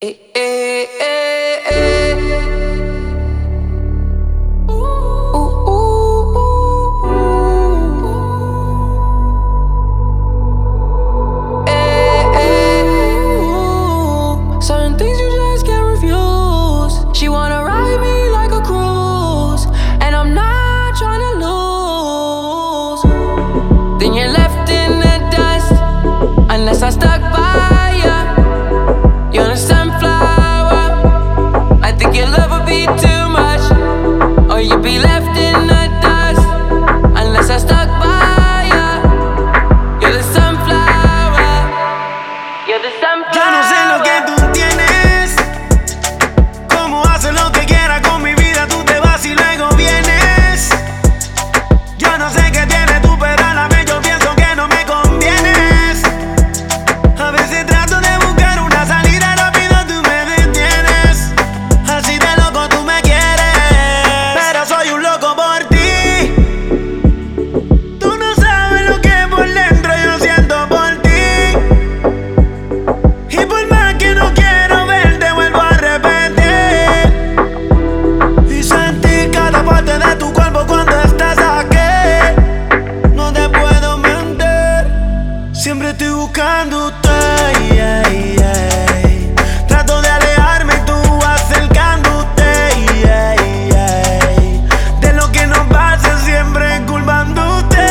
Eh, eh, eh, eh. Certain things you just can't refuse. She wanna ride me like a cruise, and I'm not trying to lose. Then you're left in the dust, unless I stuck by ya. You're the sunflower. I think your love would be too much, or you'd be left in the dust, unless I stuck by ya. You're the sunflower. You're the sunflower. Yo no sé lo que tú tienes, cómo haces lo que quieras con mi vida, tú te vas y luego vienes. Yo no sé qué tienes tú, pero a la vez yo pienso que no me convienes. A veces trato de buscar una salida rápido, tú me detienes. Así de loco tú me quieres, pero soy un loco por ti. Tú no sabes lo que por dentro yo siento por ti. Y por más que no quiero verte, vuelvo a repetir. Y sentir cada parte de tu cuerpo cuando estás aquí. No te puedo mentir, siempre estoy buscándote. Trato de alejarme y tú acercándote. De lo que nos pasa siempre culpándote.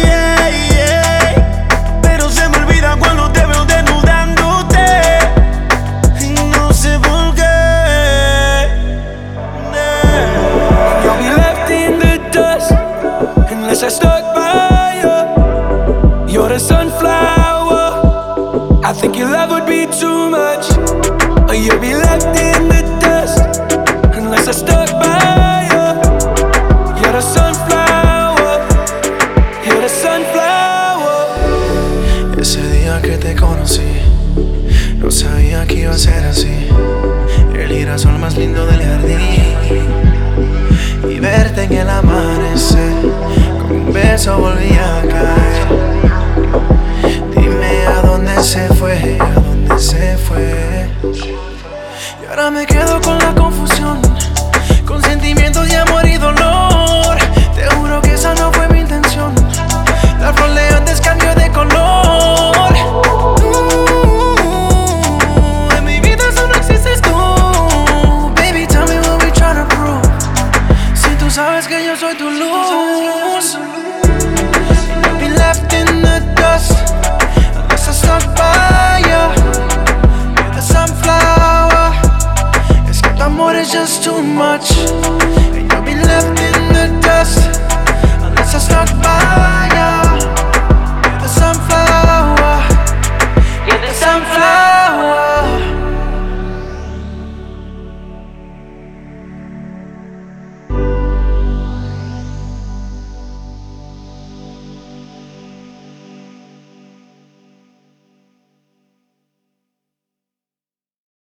Pero se me olvida cuando te veo desnudándote. Y no sé por qué. You'll be left in the dust unless I stuck by you. You're the sunflower. I think your love would be too much, or you'll be left in the dust unless I stuck by you. You're the sunflower. You're the sunflower. Ese día que te conocí, no sabía que iba a ser así. El girasol más lindo del jardín, y verte en el amanecer, con un beso volví a caer. Dime a dónde se fue, a dónde se fue. Y ahora me quedo con la confusión, con sentimientos de amor y dolor. Te juro que esa no fue mi intención. La flor de antes cambió de color. En mi vida solo existes tú. Baby, tell me what we tryna prove. Si tú sabes que yo soy tu luz. You'll be left in the dust unless I stuck by you. You're the sunflower. Es que tu amor es just too much.